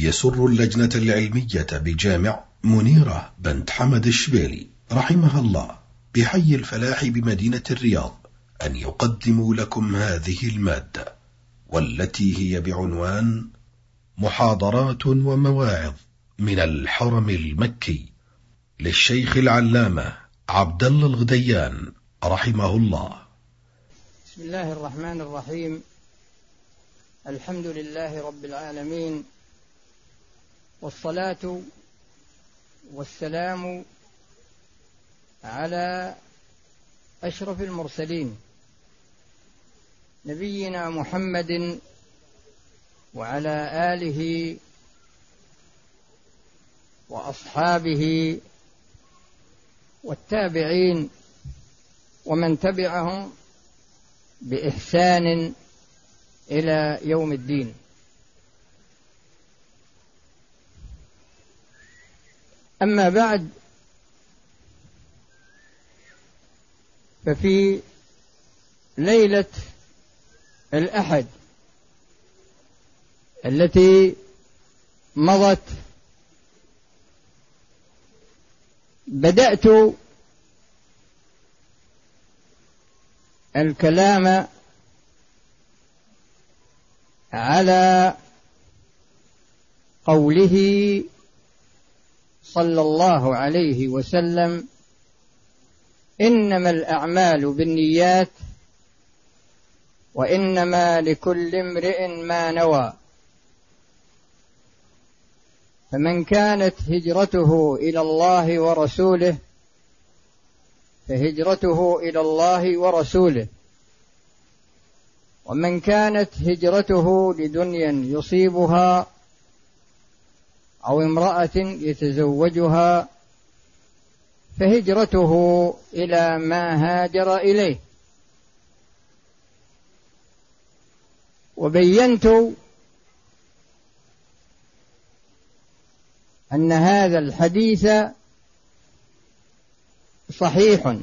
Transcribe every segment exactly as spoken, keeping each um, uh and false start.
يسر اللجنة العلمية بجامع منيرة بنت حمد الشبيلي رحمها الله بحي الفلاح بمدينة الرياض أن يقدموا لكم هذه المادة، والتي هي بعنوان محاضرات ومواعظ من الحرم المكي للشيخ العلامة عبد الله الغديان رحمه الله. بسم الله الرحمن الرحيم. الحمد لله رب العالمين، والصلاة والسلام على أشرف المرسلين نبينا محمد وعلى آله وأصحابه والتابعين ومن تبعهم بإحسان إلى يوم الدين. أما بعد، ففي ليلة الأحد التي مضت بدأت الكلام على قوله صلى الله عليه وسلم: إنما الأعمال بالنيات وإنما لكل امرئ ما نوى، فمن كانت هجرته إلى الله ورسوله فهجرته إلى الله ورسوله، ومن كانت هجرته لدنيا يصيبها أو امرأة يتزوجها فهجرته إلى ما هاجر إليه. وبينت أن هذا الحديث صحيح،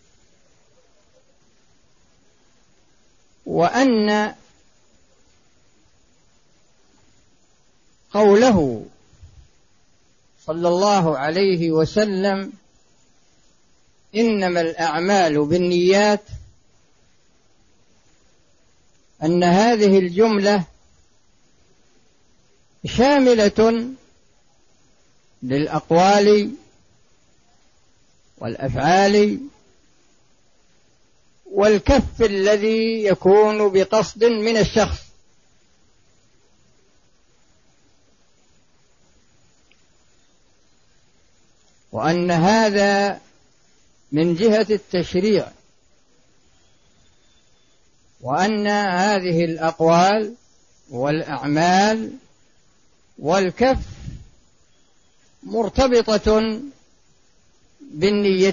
وأن قوله صلى الله عليه وسلم إنما الأعمال بالنيات، أن هذه الجملة شاملة للأقوال والأفعال والكف الذي يكون بقصد من الشخص، وأن هذا من جهة التشريع، وأن هذه الأقوال والأعمال والكف مرتبطة بالنية،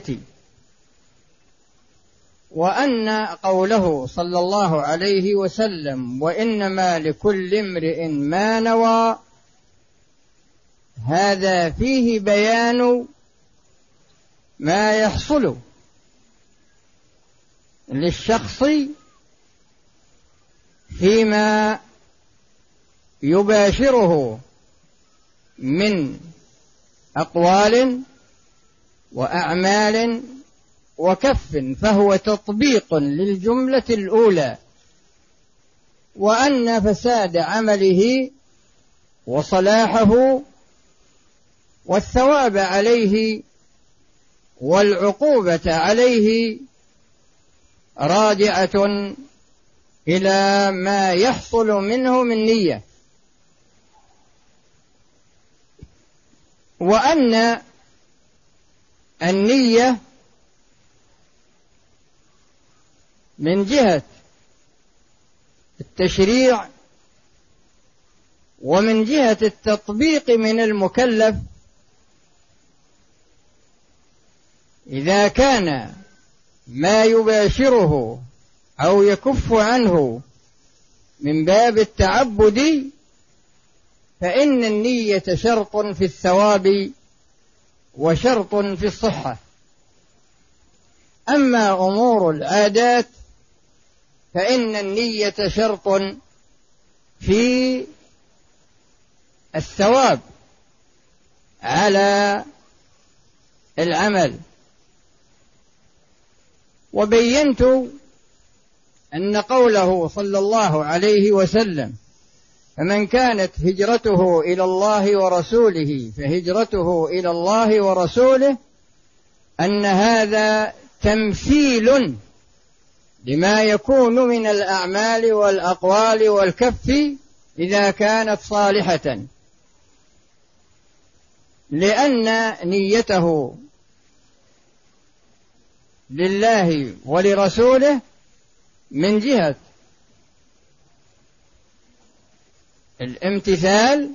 وأن قوله صلى الله عليه وسلم وإنما لكل امرئ ما نوى، هذا فيه بيان ما يحصل للشخص فيما يباشره من أقوال وأعمال وكف، فهو تطبيق للجملة الأولى، وأن فساد عمله وصلاحه والثواب عليه والعقوبة عليه راجعة إلى ما يحصل منه من نية، وأن النية من جهة التشريع ومن جهة التطبيق من المكلف، إذا كان ما يباشره أو يكف عنه من باب التعبد فإن النية شرط في الثواب وشرط في الصحة. أما أمور العادات فإن النية شرط في الثواب على العمل. وبينت أن قوله صلى الله عليه وسلم فمن كانت هجرته إلى الله ورسوله فهجرته إلى الله ورسوله أن هذا تمثيل لما يكون من الأعمال والأقوال والكف إذا كانت صالحة، لأن نيته لله ولرسوله من جهة الامتثال،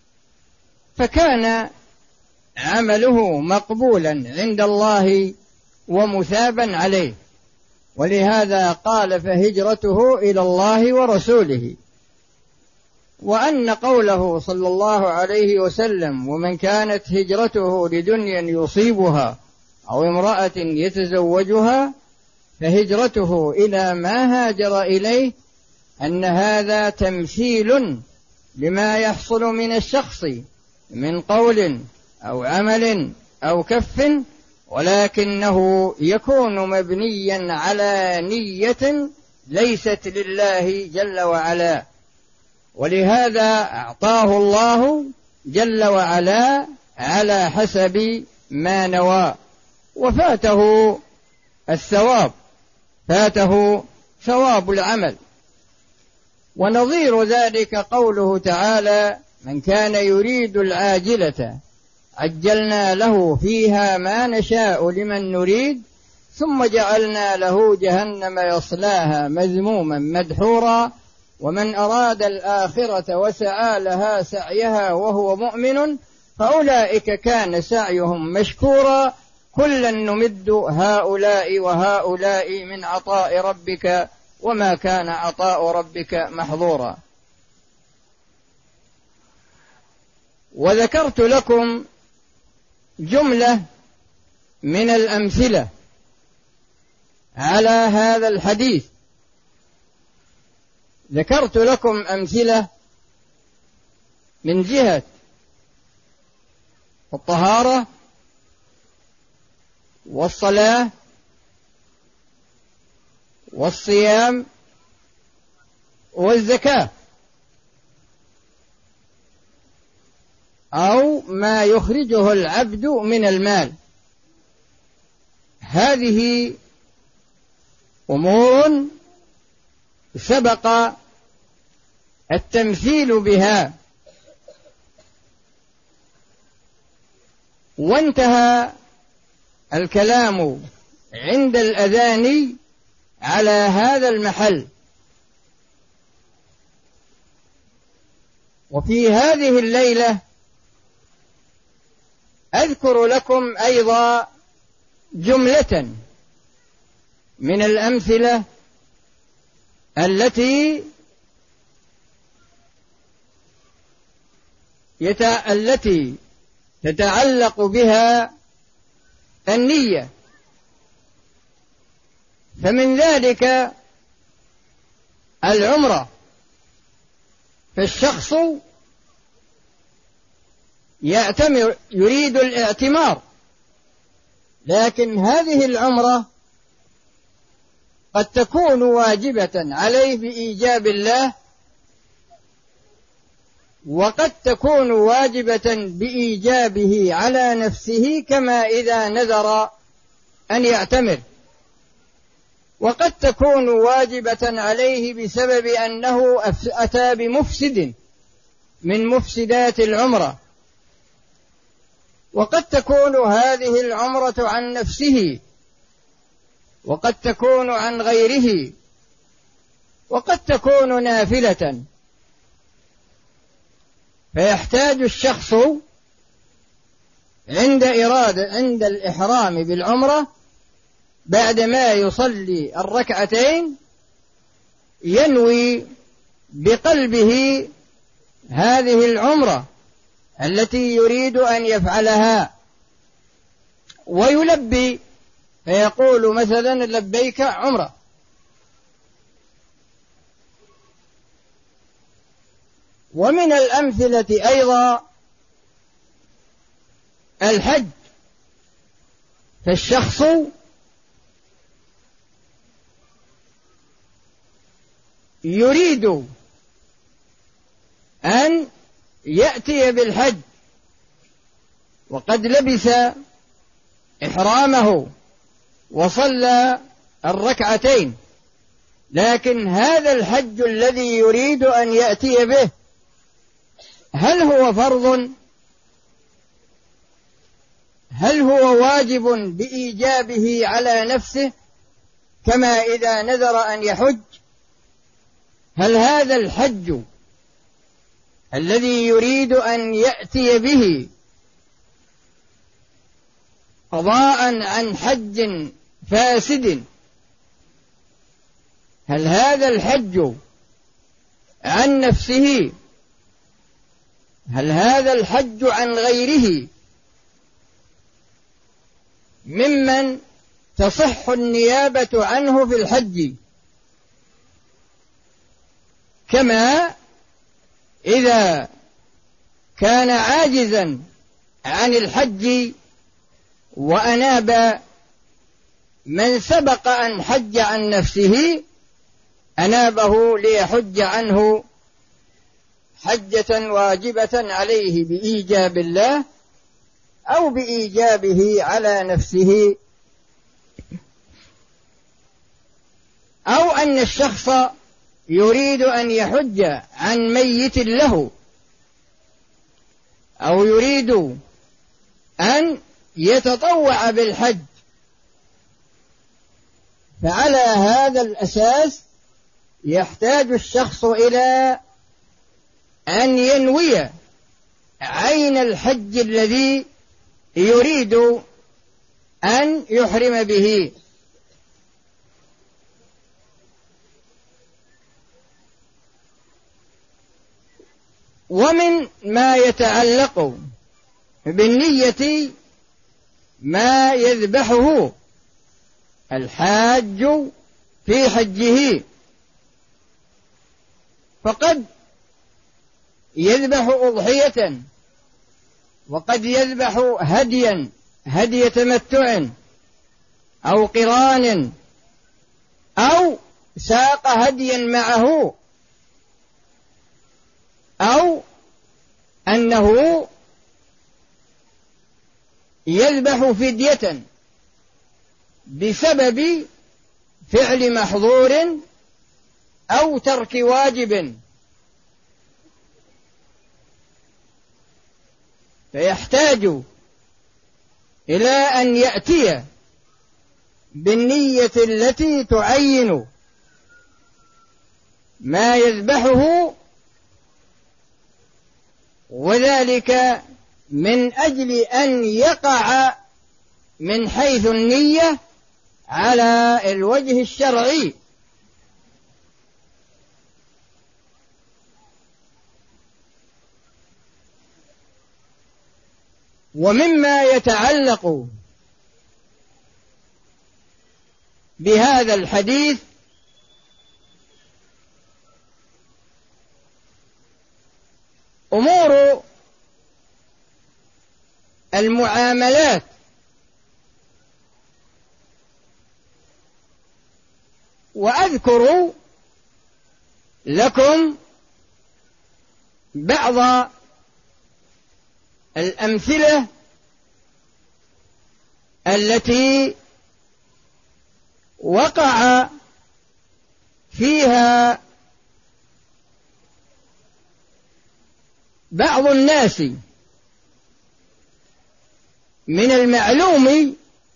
فكان عمله مقبولا عند الله ومثابا عليه، ولهذا قال فهجرته إلى الله ورسوله. وأن قوله صلى الله عليه وسلم ومن كانت هجرته لدنيا يصيبها أو امرأة يتزوجها فهجرته إلى ما هاجر إليه، أن هذا تمثيل لما يحصل من الشخص من قول أو عمل أو كف، ولكنه يكون مبنيا على نية ليست لله جل وعلا، ولهذا أعطاه الله جل وعلا على حسب ما نوى، وفاته الثواب، فاته ثواب العمل. ونظير ذلك قوله تعالى من كان يريد العاجلة عجلنا له فيها ما نشاء لمن نريد ثم جعلنا له جهنم يصلاها مذموما مدحورا ومن أراد الآخرة وسعى لها سعيها وهو مؤمن فأولئك كان سعيهم مشكورا كلا نمد هؤلاء وهؤلاء من عطاء ربك وما كان عطاء ربك محظورا. وذكرت لكم جملة من الأمثلة على هذا الحديث، ذكرت لكم أمثلة من جهة الطهارة والصلاة والصيام والزكاة، أو ما يخرجه العبد من المال. هذه أمور سبق التمثيل بها، وانتهى الكلام عند الأذان على هذا المحل. وفي هذه الليلة أذكر لكم أيضا جملة من الأمثلة التي يت... التي تتعلق بها النية. فمن ذلك العمرة، فالشخص يعتمر يريد الاعتمار، لكن هذه العمرة قد تكون واجبة عليه بإيجاب الله، وقد تكون واجبة بإيجابه على نفسه كما إذا نذر أن يعتمر، وقد تكون واجبة عليه بسبب أنه أتى بمفسد من مفسدات العمرة، وقد تكون هذه العمرة عن نفسه، وقد تكون عن غيره، وقد تكون نافلة. فيحتاج الشخص عند إرادة عند الإحرام بالعمرة بعدما يصلي الركعتين ينوي بقلبه هذه العمرة التي يريد أن يفعلها، ويلبي فيقول مثلا لبيك عمرة، ومن الأمثلة أيضا الحج، فالشخص يريد أن يأتي بالحج وقد لبس إحرامه وصلى الركعتين، لكن هذا الحج الذي يريد أن يأتي به هل هو فرض؟ هل هو واجب بإيجابه على نفسه كما إذا نذر أن يحج؟ هل هذا الحج الذي يريد أن يأتي به قضاء عن حج فاسد، هل هذا الحج عن نفسه؟ هل هذا الحج عن غيره ممن تصح النيابة عنه في الحج؟ كما إذا كان عاجزا عن الحج وأناب من سبق أن حج عن نفسه أنابه ليحج عنه حجة واجبة عليه بإيجاب الله أو بإيجابه على نفسه، أو أن الشخص يريد أن يحج عن ميت له، أو يريد أن يتطوع بالحج، فعلى هذا الأساس يحتاج الشخص إلى أن ينوي عين الحج الذي يريد أن يحرم به. ومن ما يتعلق بالنية ما يذبحه الحاج في حجه، فقد يذبح أضحية، وقد يذبح هديا هدي تمتع أو قران، أو ساق هديا معه، أو أنه يذبح فدية بسبب فعل محظور أو ترك واجب، فيحتاج إلى أن يأتي بالنية التي تعين ما يذبحه، وذلك من أجل أن يقع من حيث النية على الوجه الشرعي. ومما يتعلق بهذا الحديث أمور المعاملات، وأذكر لكم بعض الأمثلة التي وقع فيها بعض الناس. من المعلوم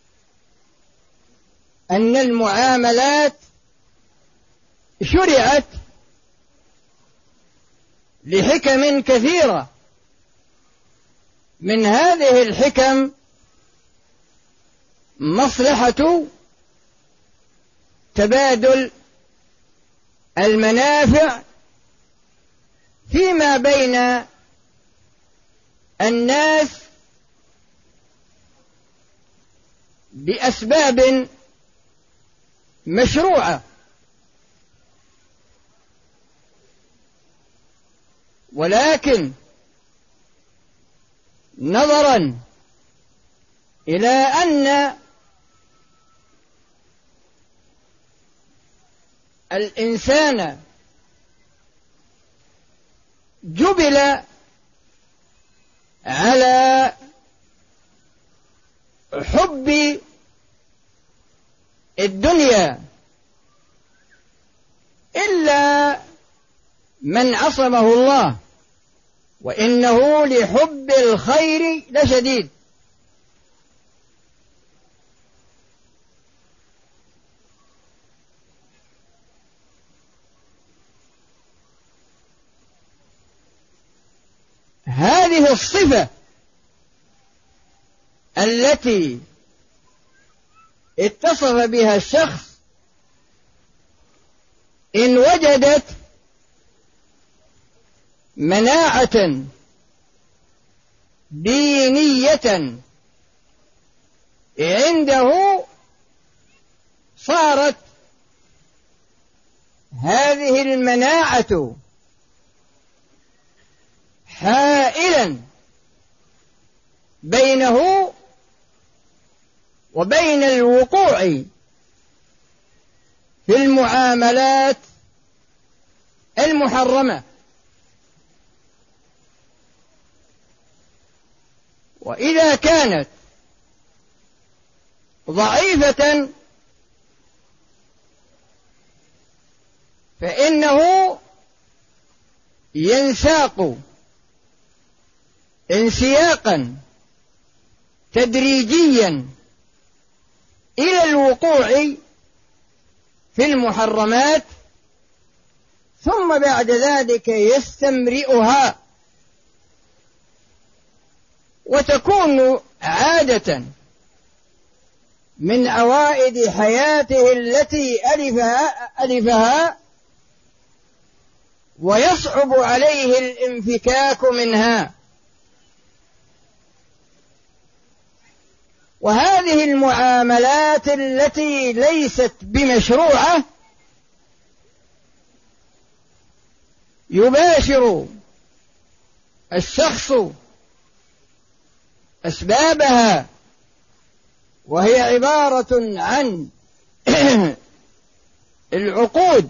أن المعاملات شرعت لحكم كثيرة، من هذه الحكم مصلحة تبادل المنافع فيما بين الناس بأسباب مشروعة، ولكن نظرا إلى أن الإنسان جبل على حب الدنيا إلا من عصمه الله، وإنه لحب الخير لشديد. هذه الصفة التي اتصف بها الشخص إن وجدت مناعة دينية عنده، صارت هذه المناعة حائلا بينه وبين الوقوع في المعاملات المحرمة. وإذا كانت ضعيفة فإنه ينساق انسياقا تدريجيا إلى الوقوع في المحرمات، ثم بعد ذلك يستمرئها، وتكون عادة من عوائد حياته التي ألفها, ألفها ويصعب عليه الانفكاك منها. وهذه المعاملات التي ليست بمشروعة يباشر الشخص أسبابها، وهي عبارة عن العقود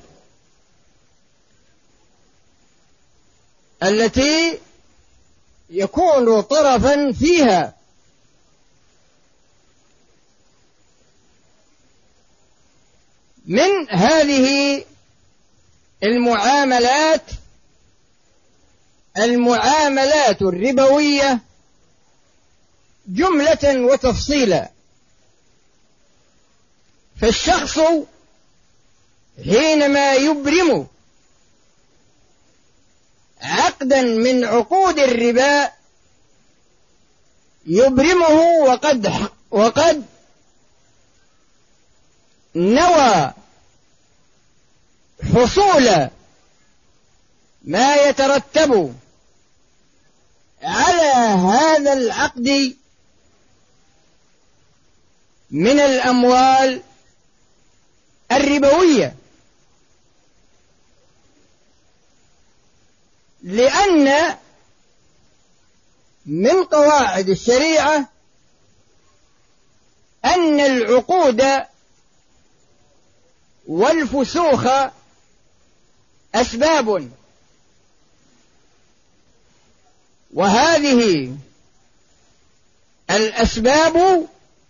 التي يكون طرفا فيها. من هذه المعاملات المعاملات الربوية جملة وتفصيلا. فالشخص حينما يبرم عقدا من عقود الربا يبرمه وقد وقد نوى حصول ما يترتب على هذا العقد من الأموال الربوية، لأن من قواعد الشريعة أن العقود والفسوخ أسباب، وهذه الأسباب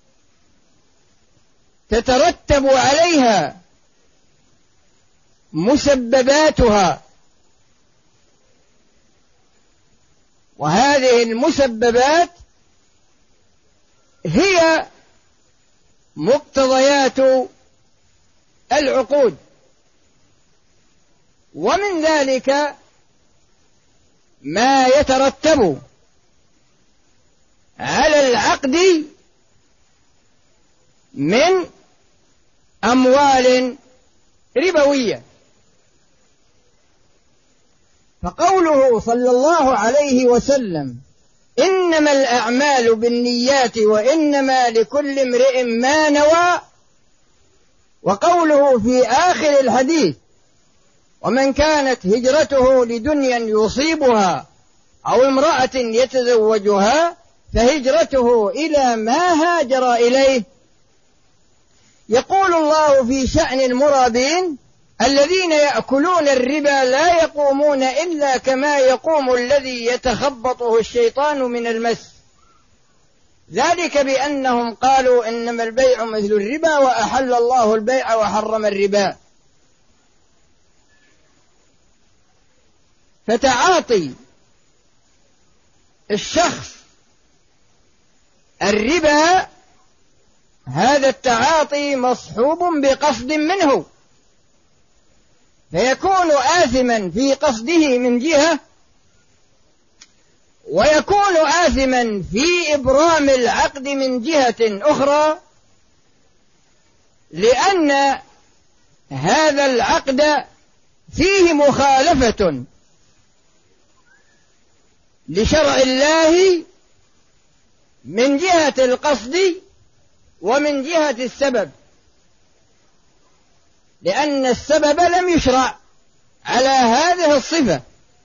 تترتب عليها مسبباتها، وهذه المسببات هي مقتضيات العقود. ومن ذلك ما يترتب على العقد من أموال ربوية. فقوله صلى الله عليه وسلم إنما الأعمال بالنيات وإنما لكل امرئ ما نوى، وقوله في آخر الحديث ومن كانت هجرته لدنيا يصيبها أو امرأة يتزوجها فهجرته إلى ما هاجر إليه. يقول الله في شأن المرابين: الذين يأكلون الربا لا يقومون إلا كما يقوم الذي يتخبطه الشيطان من المس، ذلك بأنهم قالوا إنما البيع مثل الربا وأحل الله البيع وحرم الربا. فتعاطي الشخص الربا هذا التعاطي مصحوب بقصد منه، فيكون آثما في قصده من جهة، ويكون آثما في إبرام العقد من جهة أخرى، لأن هذا العقد فيه مخالفة لشرع الله من جهة القصد ومن جهة السبب، لأن السبب لم يشرع على هذه الصفة.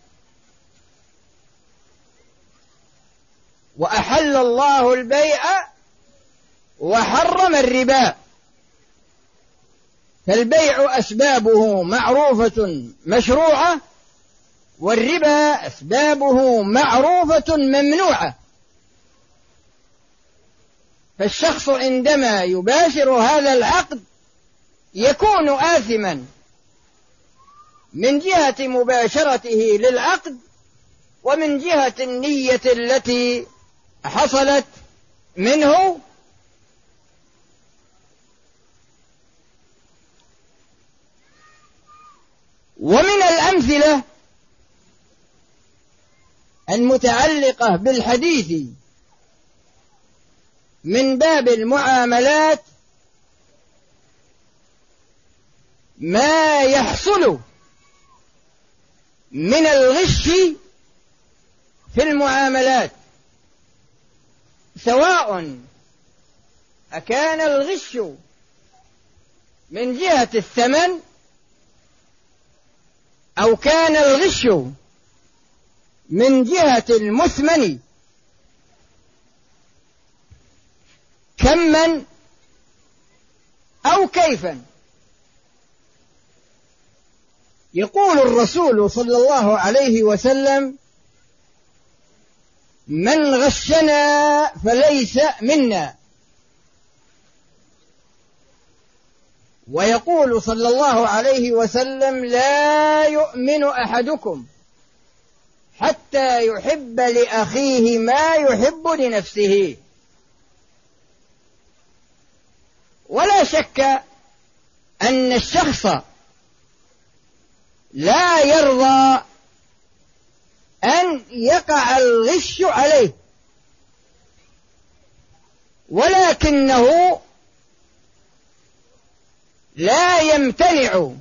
وأحل الله البيع وحرم الربا، فالبيع أسبابه معروفة مشروعة، والربا أسبابه معروفة ممنوعة. فالشخص عندما يباشر هذا العقد يكون آثما من جهة مباشرته للعقد ومن جهة النية التي حصلت منه. ومن الأمثلة المتعلقة بالحديث من باب المعاملات ما يحصل من الغش في المعاملات، سواء أكان الغش من جهة الثمن أو كان الغش من جهة المثمن، كما أو كيفا. يقول الرسول صلى الله عليه وسلم: من غشنا فليس منا. ويقول صلى الله عليه وسلم: لا يؤمن أحدكم حتى يحب لأخيه ما يحب لنفسه. ولا شك أن الشخص لا يرضى أن يقع الغش عليه، ولكنه لا يمتنع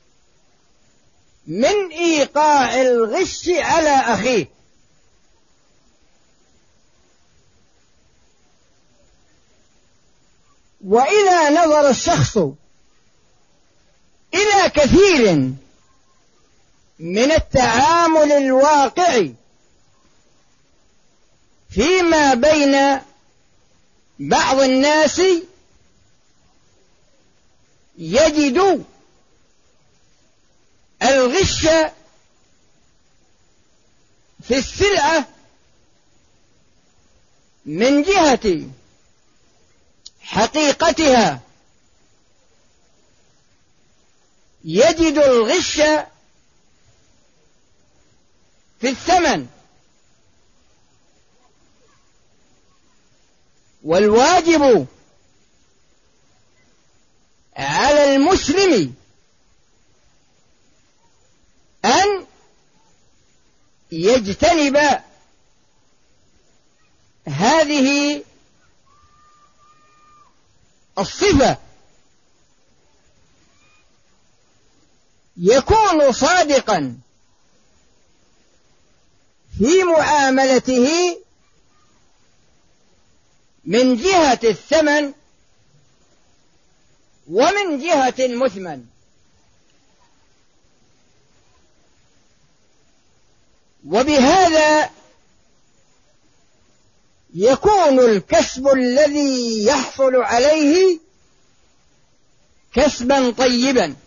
من إيقاع الغش على أخيه. وإذا نظر الشخص إلى كثير من التعامل الواقعي فيما بين بعض الناس يجد الغش في السلعة من جهة حقيقتها، يجد الغش في الثمن. والواجب على المسلم أن يجتنب هذه الصفة، يكون صادقا في معاملته من جهة الثمن ومن جهة المثمن. وبهذا يكون الكسب الذي يحصل عليه كسبا طيبا،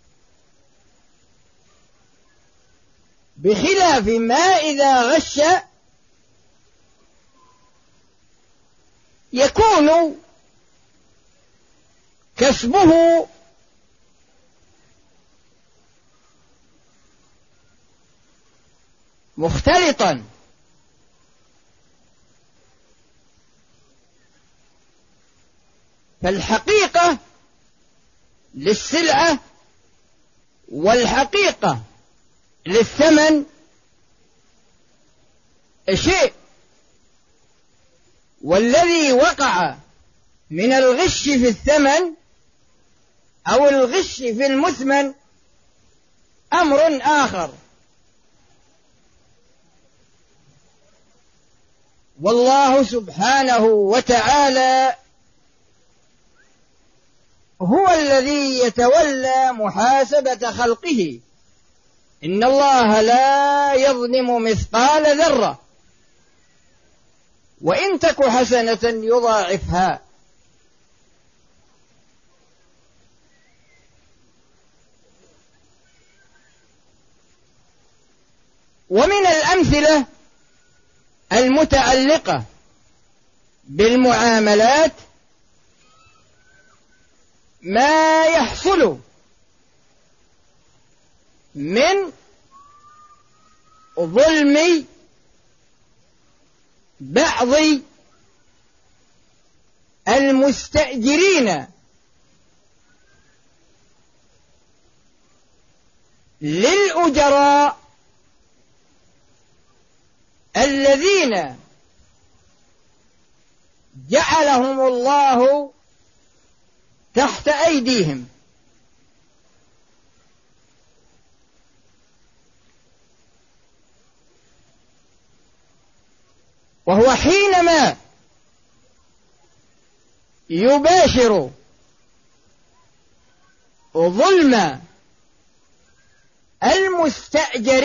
بخلاف ما إذا غش يكون كسبه مختلطا، فالحقيقة للسلعة والحقيقة للثمن شيء، والذي وقع من الغش في الثمن أو الغش في المثمن أمر آخر. والله سبحانه وتعالى هو الذي يتولى محاسبة خلقه، إن الله لا يظلم مثقال ذرة وإن تك حسنة يضاعفها. ومن الأمثلة المتعلقة بالمعاملات ما يحصل من ظلم بعض المستأجرين للأجراء الذين جعلهم الله تحت أيديهم، وهو حينما يباشر ظلم المستأجر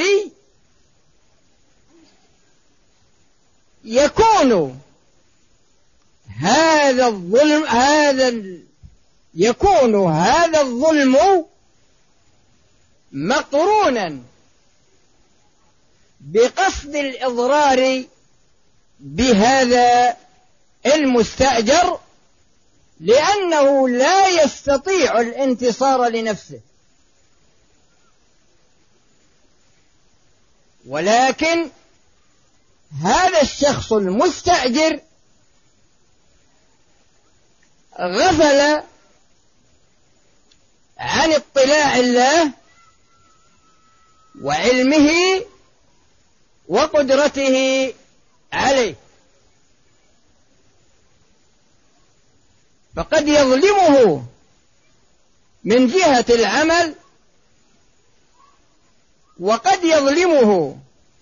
يكون هذا الظلم هذا يكون هذا الظلم مقرونا بقصد الإضرار بهذا المستأجر، لأنه لا يستطيع الانتصار لنفسه، ولكن هذا الشخص المستأجر غفل عن اطلاع الله وعلمه وقدرته عليه، فقد يظلمه من جهة العمل، وقد يظلمه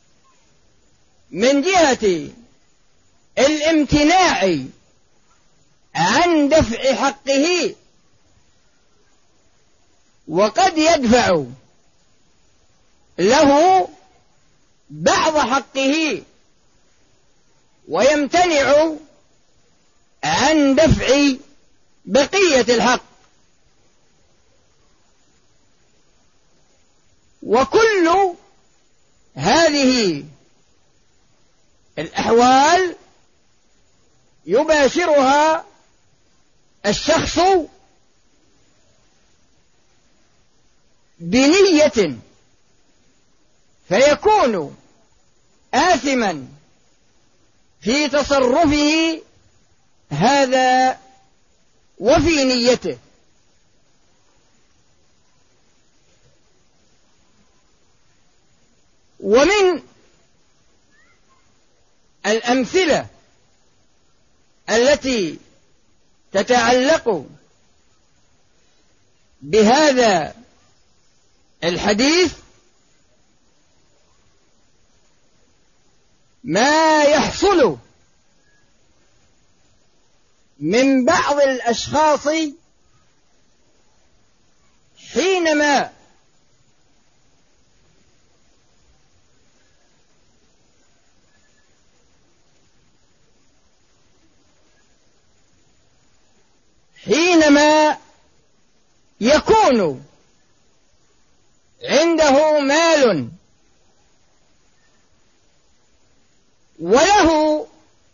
من جهة الامتناع عن دفع حقه، وقد يدفع له بعض حقه ويمتنع عن دفع بقية الحق. وكل هذه الأحوال يباشرها الشخص بنية، فيكون آثما في تصرفه هذا وفي نيته. ومن الأمثلة التي تتعلق بهذا الحديث ما يحصل من بعض الأشخاص حينما حينما يكون عنده مال وله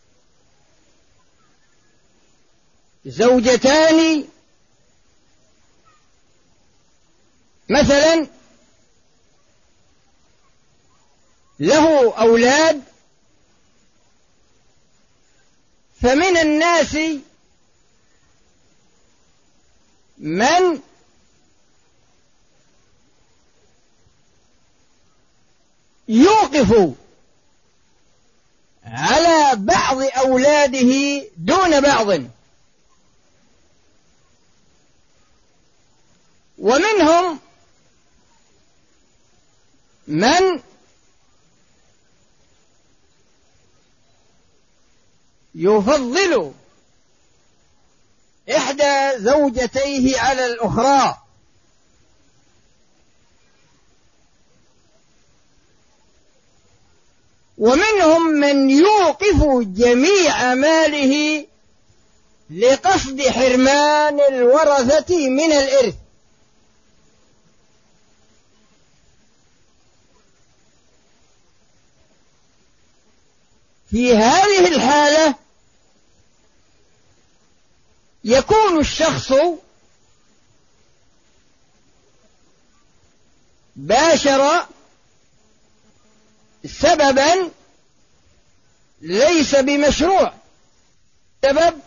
زوجتان مثلا، له أولاد، فمن الناس من يوقف على بعض أولاده دون بعض، ومنهم من يفضل إحدى زوجتيه على الأخرى، ومنهم من يوقف جميع ماله لقصد حرمان الورثة من الإرث. في هذه الحالة يكون الشخص باشر سببا ليس بمشروع سبب،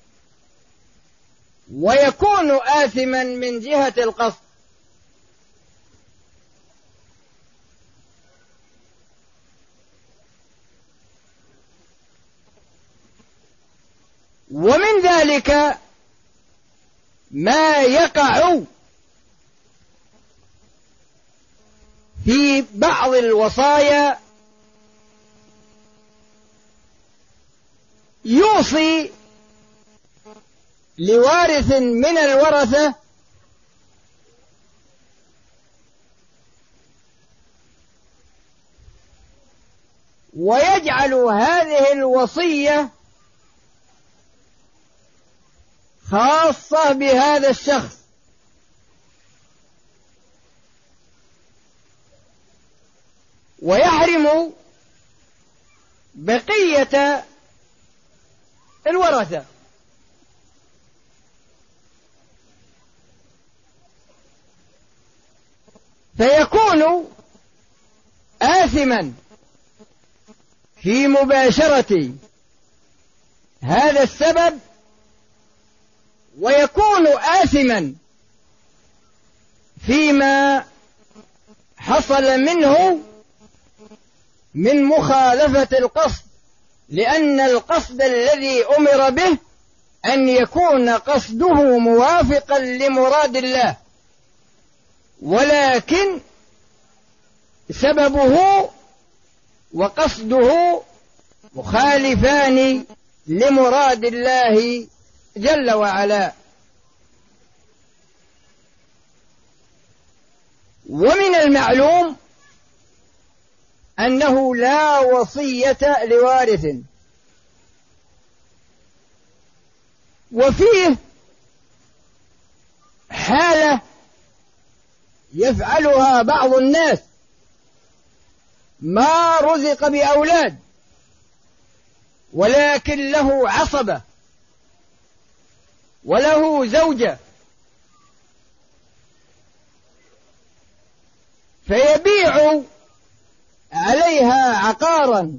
ويكون آثما من جهة القصد. ومن ذلك ما يقع في بعض الوصايا، يوصي لوارث من الورثة ويجعل هذه الوصية خاصة بهذا الشخص، ويحرم بقية الورثة. فيكون آثما في مباشرة هذا السبب، ويكون آثما فيما حصل منه من مخالفة القصد، لأن القصد الذي أمر به أن يكون قصده موافقا لمراد الله، ولكن سببه وقصده مخالفان لمراد الله جل وعلا. ومن المعلوم أنه لا وصية لوارث، وفيه حالة يفعلها بعض الناس، ما رزق بأولاد ولكن له عصبة وله زوجة، فيبيع عليها عقارا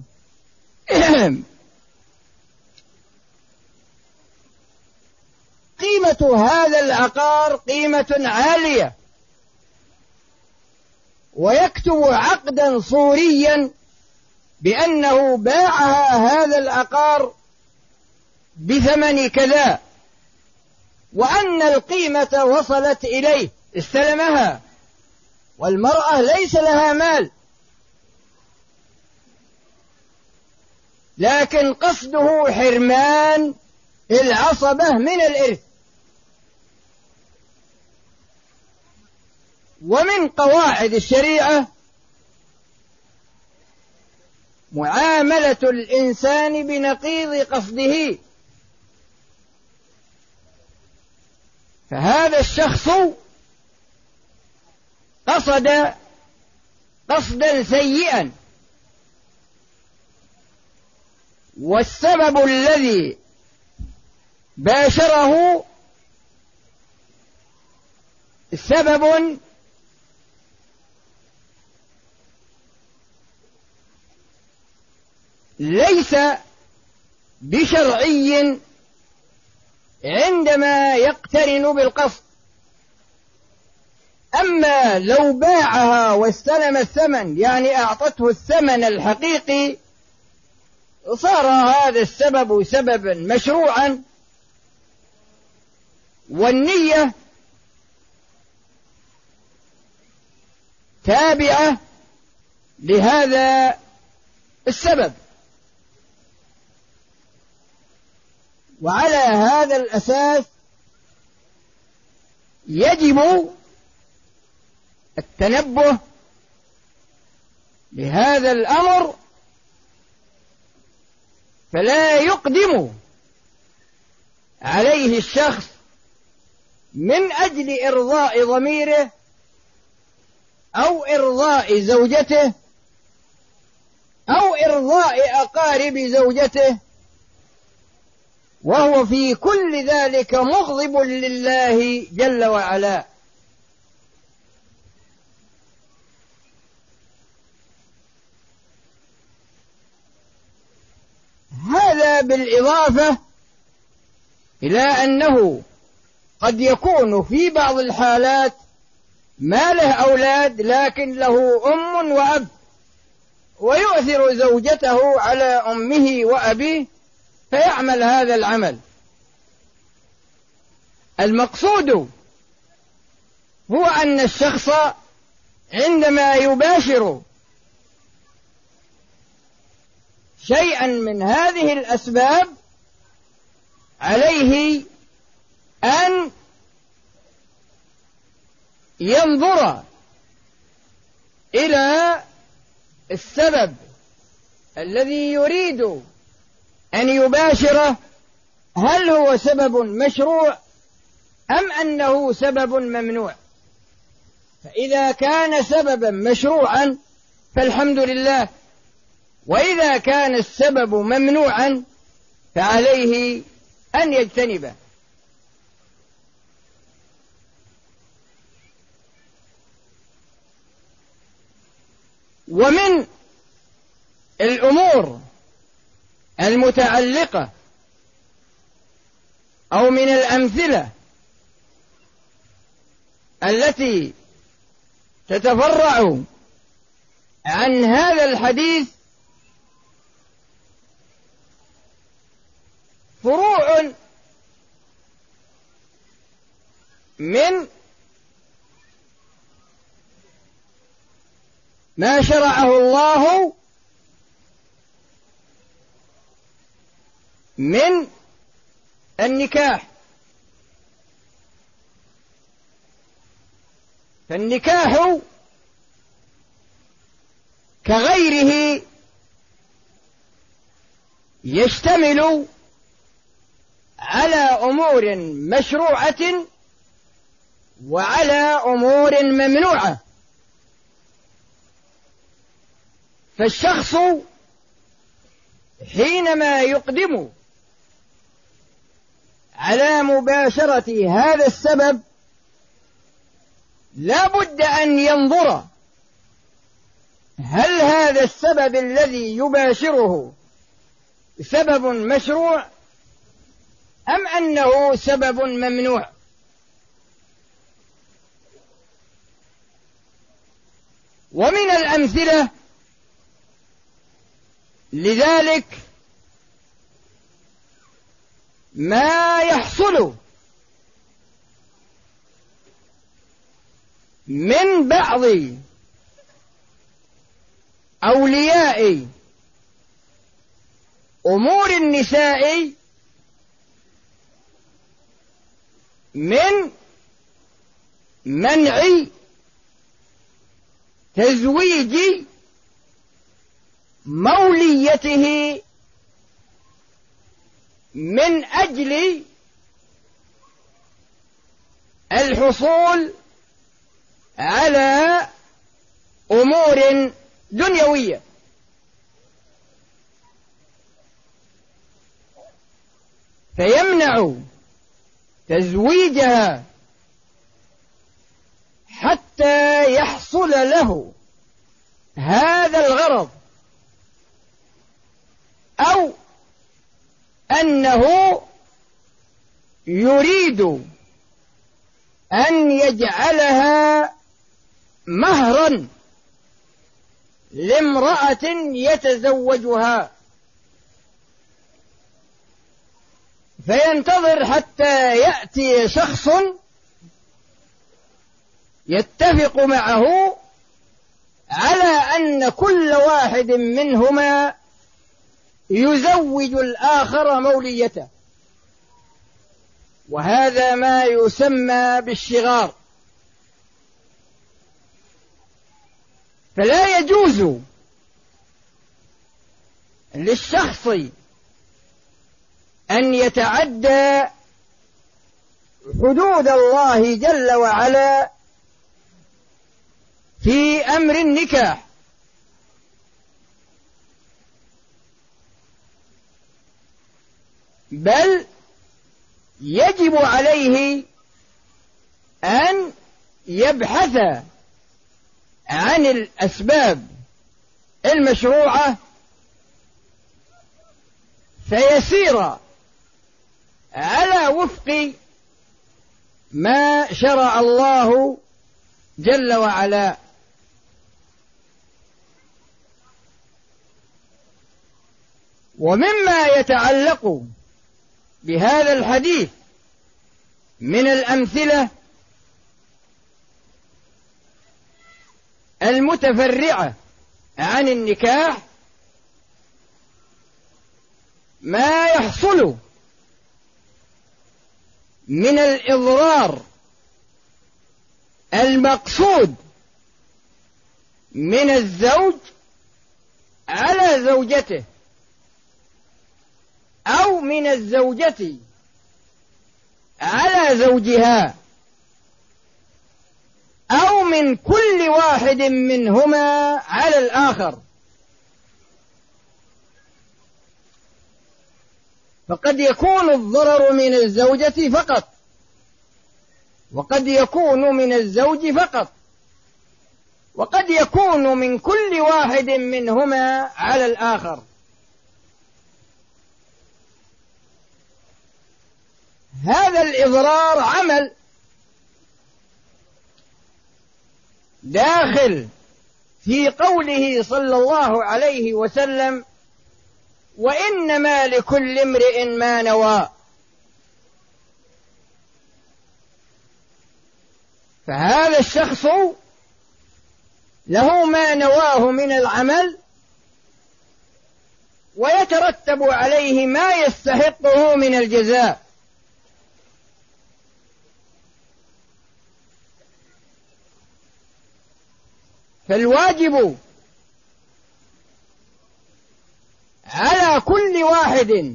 قيمة هذا العقار قيمة عالية، ويكتب عقدا صوريا بأنه باعها هذا العقار بثمن كذا، وأن القيمة وصلت إليه، استلمها، والمرأة ليس لها مال، لكن قصده حرمان العصبة من الإرث. ومن قواعد الشريعة معاملة الإنسان بنقيض قصده، فهذا الشخص قصد قصدا سيئا، والسبب الذي باشره سبب ليس بشرعي عندما يقترن بالقصد. أما لو باعها واستلم الثمن، يعني أعطته الثمن الحقيقي، صار هذا السبب سببا مشروعا، والنية تابعة لهذا السبب. وعلى هذا الأساس يجب التنبه لهذا الأمر، فلا يقدم عليه الشخص من أجل إرضاء ضميره أو إرضاء زوجته أو إرضاء أقارب زوجته، وهو في كل ذلك مغضب لله جل وعلا. هذا بالإضافة إلى أنه قد يكون في بعض الحالات ما له أولاد لكن له أم وأب، ويؤثر زوجته على أمه وأبيه فيعمل هذا العمل. المقصود هو أن الشخص عندما يباشر شيئا من هذه الأسباب عليه أن ينظر إلى السبب الذي يريد أن يباشره، هل هو سبب مشروع أم أنه سبب ممنوع؟ فإذا كان سببا مشروعا فالحمد لله، وإذا كان السبب ممنوعا فعليه أن يجتنبه. ومن الأمور المتعلقة أو من الأمثلة التي تتفرع عن هذا الحديث فروع من ما شرعه الله من النكاح. فالنكاح كغيره يشتمل على أمور مشروعة وعلى أمور ممنوعة. فالشخص حينما يقدم على مباشرة هذا السبب لا بد أن ينظر هل هذا السبب الذي يباشره سبب مشروع أم أنه سبب ممنوع. ومن الأمثلة لذلك ما يحصل من بعض أولياء أمور النساء من منع تزويج موليته من أجل للحصول على أمور دنيوية. فيمنع تزويجها حتى يحصل له هذا الغرض، أو أنه يريد أن يجعلها مهرا لامرأة يتزوجها، فينتظر حتى يأتي شخص يتفق معه على أن كل واحد منهما يزوج الآخر موليته، وهذا ما يسمى بالشغار. فلا يجوز للشخص أن يتعدى حدود الله جل وعلا في أمر النكاح، بل يجب عليه أن يبحث عن الأسباب المشروعة فيسير على وفق ما شرع الله جل وعلا. ومما يتعلق بهذا الحديث من الأمثلة المتفرعة عن النكاح ما يحصل من الإضرار المقصود من الزوج على زوجته، أو من الزوجة على زوجها، أو من كل واحد منهما على الآخر. فقد يكون الضرر من الزوجة فقط، وقد يكون من الزوج فقط، وقد يكون من كل واحد منهما على الآخر. هذا الإضرار عمل داخل في قوله صلى الله عليه وسلم: وإنما لكل امرئ ما نوى. فهذا الشخص له ما نواه من العمل، ويترتب عليه ما يستحقه من الجزاء. فالواجب على كل واحد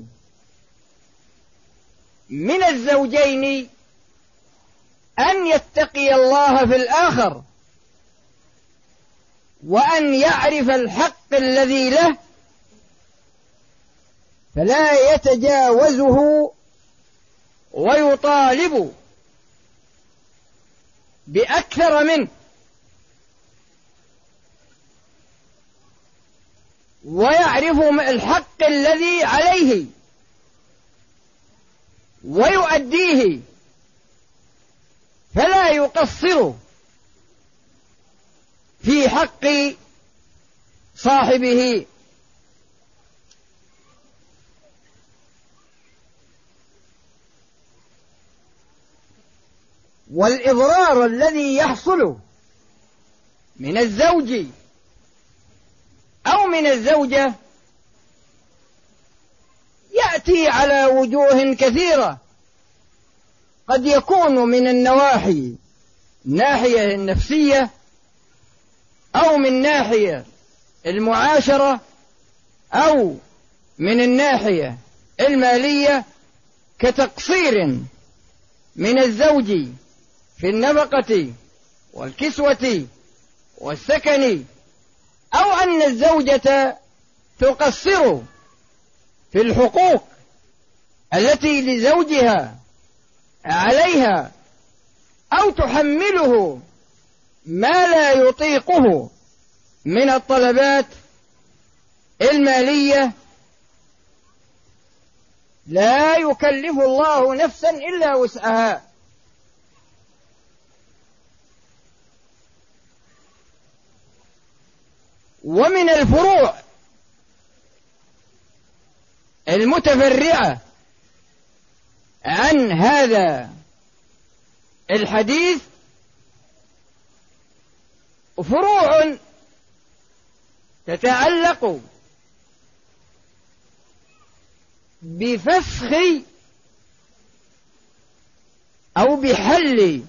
من الزوجين أن يتقي الله في الآخر، وأن يعرف الحق الذي له، فلا يتجاوزه ويطالب بأكثر منه، ويعرف الحق الذي عليه ويؤديه، فلا يقصر في حق صاحبه. والإضرار الذي يحصل من الزوج أو من الزوجة يأتي على وجوه كثيرة، قد يكون من النواحي الناحية النفسية، أو من ناحية المعاشرة، أو من الناحية المالية، كتقصير من الزوج في النفقة والكسوة والسكن، أو أن الزوجة تقصر في الحقوق التي لزوجها عليها، أو تحمله ما لا يطيقه من الطلبات المالية، لا يكلف الله نفسا إلا وسعها. ومن الفروع المتفرعة عن هذا الحديث فروع تتعلق بفسخ أو بحل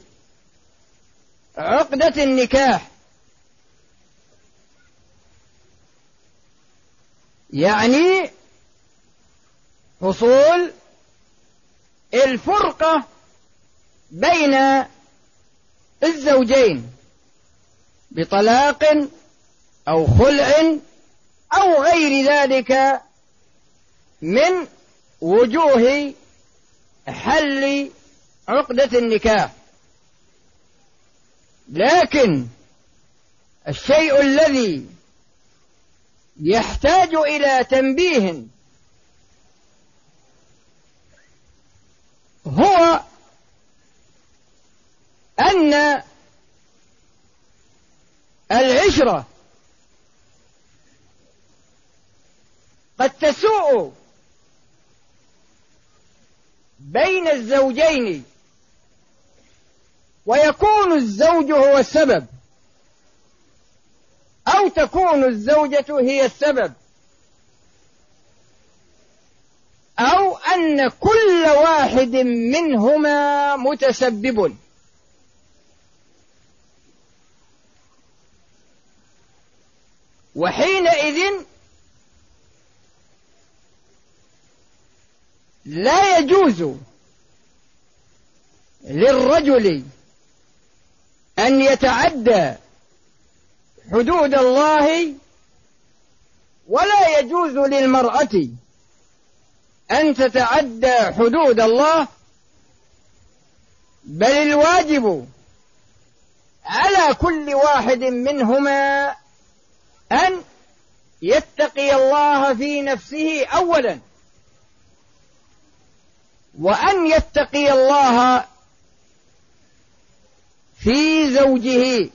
عقدة النكاح، يعني حصول الفرقة بين الزوجين بطلاق أو خلع أو غير ذلك من وجوه حل عقدة النكاح. لكن الشيء الذي يحتاج إلى تنبيه هو أن العشرة قد تسوء بين الزوجين، ويكون الزوج هو السبب، أو تكون الزوجة هي السبب، أو أن كل واحد منهما متسبب. وحينئذ لا يجوز للرجل أن يتعدى حدود الله، ولا يجوز للمرأة أن تتعدى حدود الله، بل الواجب على كل واحد منهما أن يتقي الله في نفسه أولا، وأن يتقي الله في زوجه.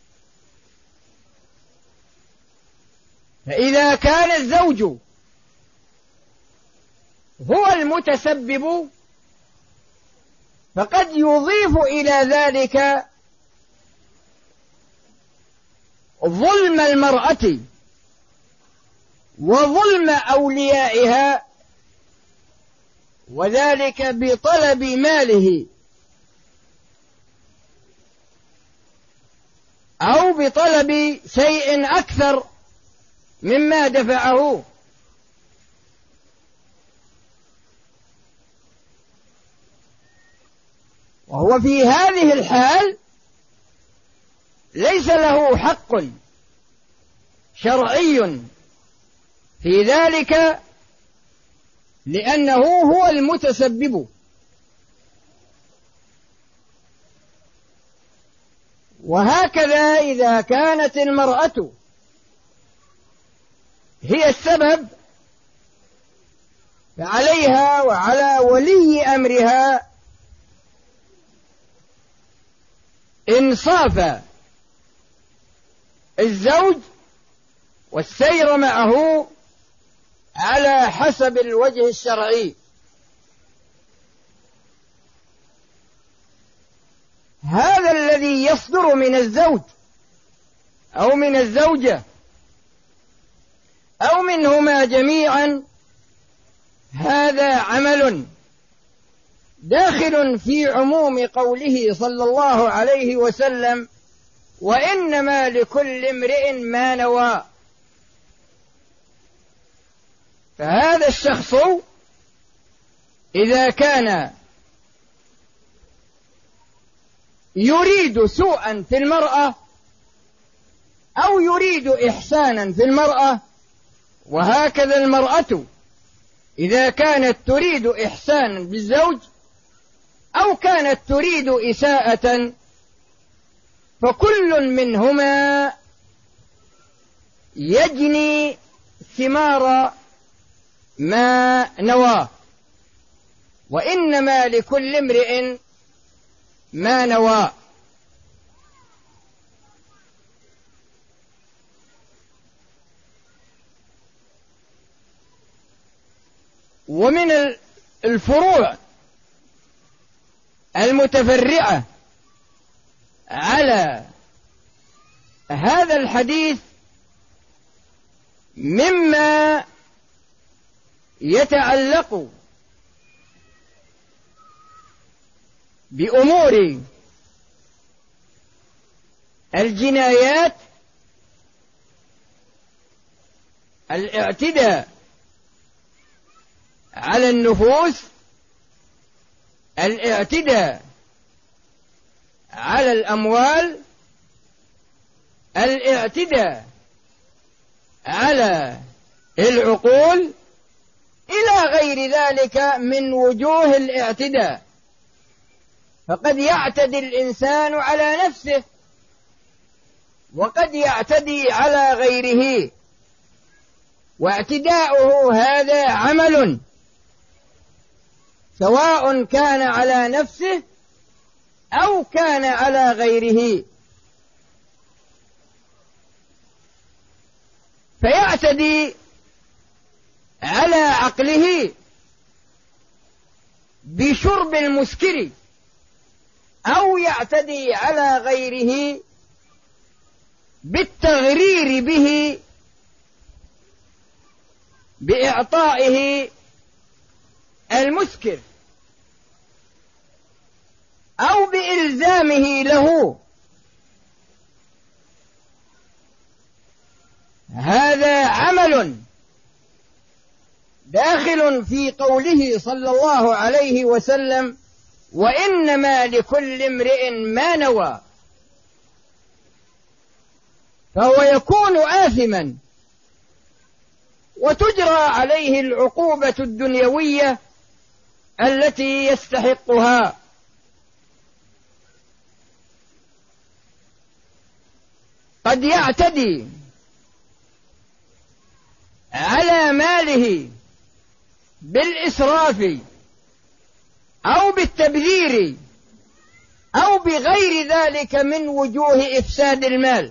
فإذا كان الزوج هو المتسبب فقد يضيف إلى ذلك ظلم المرأة وظلم أوليائها، وذلك بطلب ماله أو بطلب شيء أكثر مما دفعه. وهو في هذه الحال ليس له حق شرعي في ذلك، لأنه هو المتسبب. وهكذا إذا كانت المرأة هي السبب فعليها وعلى ولي أمرها إنصاف الزوج والسير معه على حسب الوجه الشرعي. هذا الذي يصدر من الزوج أو من الزوجة أو منهما جميعا هذا عمل داخل في عموم قوله صلى الله عليه وسلم: وإنما لكل امرئ ما نوى. فهذا الشخص إذا كان يريد سوءا في المرأة أو يريد إحسانا في المرأة، وهكذا المرأة إذا كانت تريد إحسانا بالزوج أو كانت تريد إساءة، فكل منهما يجني ثمار ما نواه، وإنما لكل امرئ ما نوى. ومن الفروع المتفرعة على هذا الحديث مما يتعلق بأمور الجنايات، الاعتداء على النفوس، الاعتداء على الأموال، الاعتداء على العقول، إلى غير ذلك من وجوه الاعتداء. فقد يعتدي الإنسان على نفسه وقد يعتدي على غيره، واعتداؤه هذا عمل، سواء كان على نفسه أو كان على غيره. فيعتدي على عقله بشرب المسكر، أو يعتدي على غيره بالتغرير به بإعطائه المسكر، أو بإلزامه له. هذا عمل داخل في قوله صلى الله عليه وسلم: وإنما لكل امرئ ما نوى. فهو يكون آثما وتجرى عليه العقوبة الدنيوية التي يستحقها. قد يعتدي على ماله بالإسراف أو بالتبذير أو بغير ذلك من وجوه إفساد المال.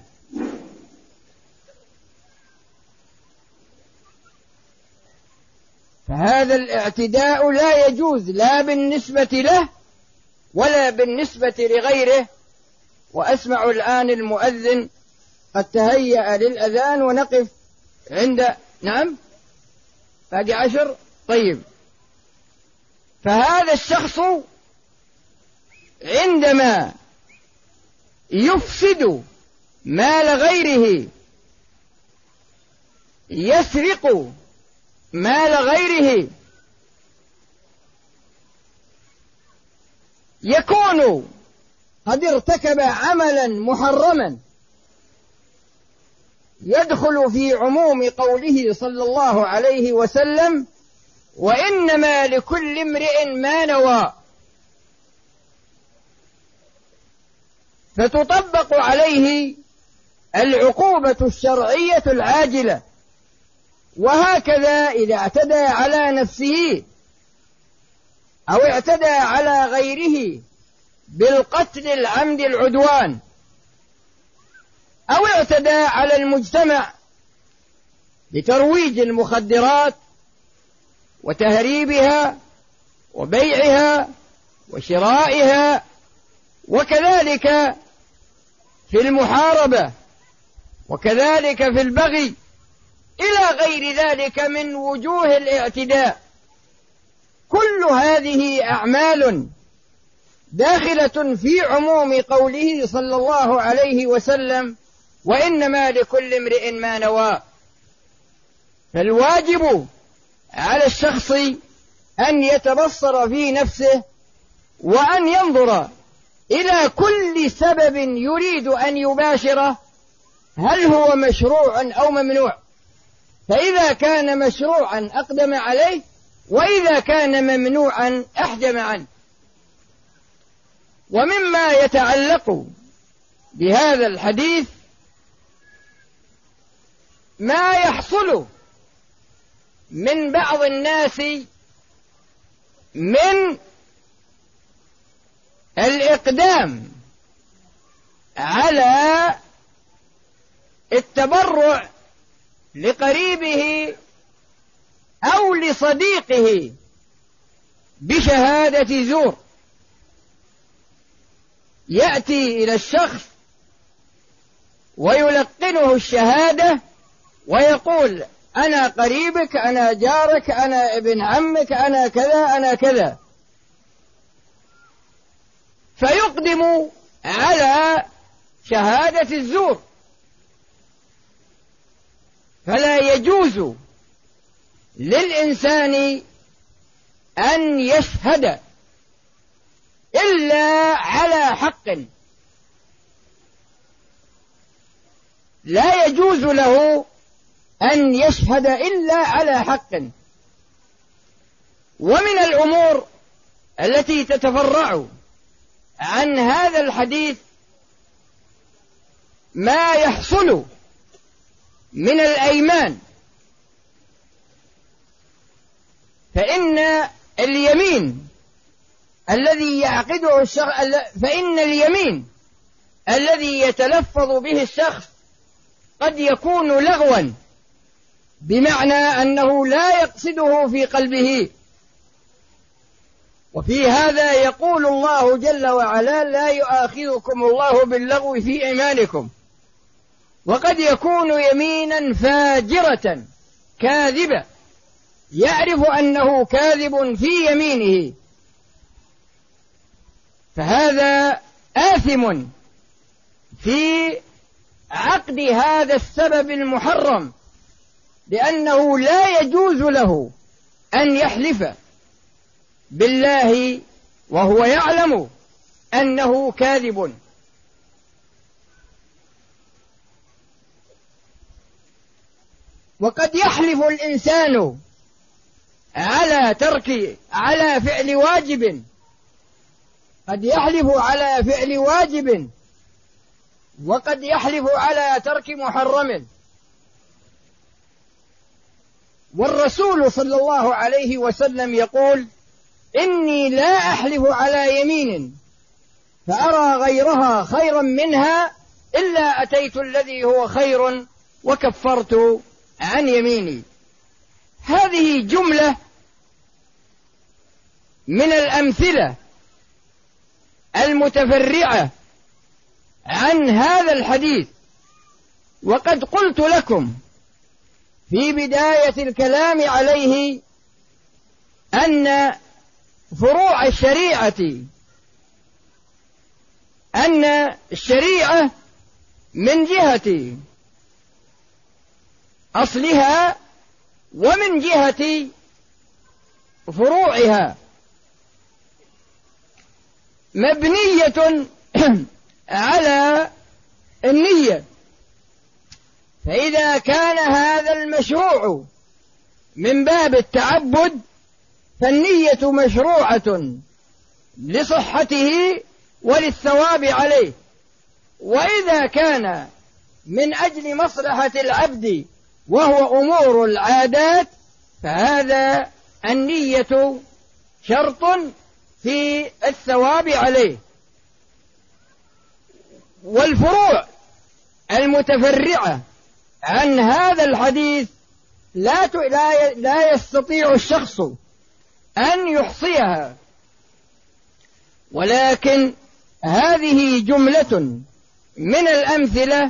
فهذا الاعتداء لا يجوز لا بالنسبة له ولا بالنسبة لغيره. وأسمع الآن المؤذن قد تهيأ للأذان، ونقف عند نعم باقي عشر. طيب، فهذا الشخص عندما يفسد مال غيره، يسرق مال غيره، يكون قد ارتكب عملا محرما يدخل في عموم قوله صلى الله عليه وسلم: وإنما لكل امرئ ما نوى. فتطبق عليه العقوبة الشرعية العاجلة. وهكذا إذا اعتدى على نفسه أو اعتدى على غيره بالقتل العمد العدوان، أو اعتدى على المجتمع بترويج المخدرات وتهريبها وبيعها وشرائها، وكذلك في المحاربة، وكذلك في البغي، إلى غير ذلك من وجوه الاعتداء، كل هذه أعمال داخلة في عموم قوله صلى الله عليه وسلم: وإنما لكل امرئ ما نوى. فالواجب على الشخص أن يتبصر في نفسه، وأن ينظر إلى كل سبب يريد أن يباشره هل هو مشروع أو ممنوع، فإذا كان مشروعا أقدم عليه، وإذا كان ممنوعا أحجم عنه. ومما يتعلق بهذا الحديث ما يحصل من بعض الناس من الإقدام على التبرع لقريبه أو لصديقه بشهادة زور. يأتي إلى الشخص ويلقنه الشهادة ويقول أنا قريبك، أنا جارك، أنا ابن عمك، أنا كذا أنا كذا، فيقدم على شهادة الزور. فلا يجوز للإنسان أن يشهد إلا على حق، لا يجوز له أن يشهد إلا على حق. ومن الأمور التي تتفرع عن هذا الحديث ما يحصل من الأيمان، فإن اليمين الذي يعقده الشخص فإن اليمين الذي يتلفظ به الشخص قد يكون لغوا، بمعنى أنه لا يقصده في قلبه. وفي هذا يقول الله جل وعلا لا يؤاخذكم الله باللغو في أيمانكم، وقد يكون يمينا فاجرة كاذبة يعرف أنه كاذب في يمينه، فهذا آثم في عقد هذا السبب المحرم، لأنه لا يجوز له أن يحلف بالله وهو يعلم أنه كاذب. وقد يحلف الإنسان على ترك على فعل واجب، قد يحلف على فعل واجب، وقد يحلف على ترك محرم. والرسول صلى الله عليه وسلم يقول إني لا أحلف على يمين فأرى غيرها خيرا منها إلا أتيت الذي هو خير وكفرت عن يميني. هذه جملة من الأمثلة المتفرعة عن هذا الحديث. وقد قلت لكم في بداية الكلام عليه أن فروع الشريعة أن الشريعة من جهة أصلها ومن جهة فروعها مبنية على النية. فإذا كان هذا المشروع من باب التعبد فالنية مشروعة لصحته وللثواب عليه. وإذا كان من أجل مصلحة العبد وهو أمور العادات فهذا النية شرط في الثواب عليه. والفروع المتفرعة عن هذا الحديث لا لا يستطيع الشخص أن يحصيها، ولكن هذه جملة من الأمثلة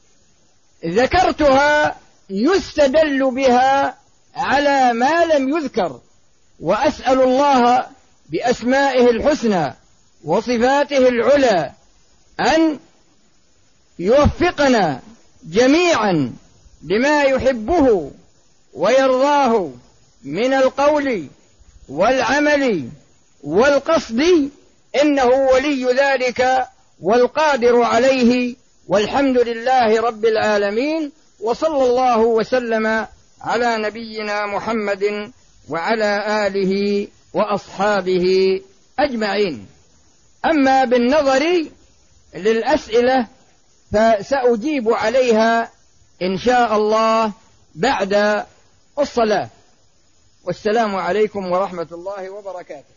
ذكرتها يستدل بها على ما لم يذكر. وأسأل الله بأسمائه الحسنى وصفاته العلى أن يوفقنا جميعا لما يحبه ويرضاه من القول والعمل والقصد، إنه ولي ذلك والقادر عليه، والحمد لله رب العالمين، وصلى الله وسلم على نبينا محمد وعلى آله وأصحابه أجمعين. أما بالنظر للأسئلة فسأجيب عليها إن شاء الله بعد الصلاة. والسلام عليكم ورحمة الله وبركاته.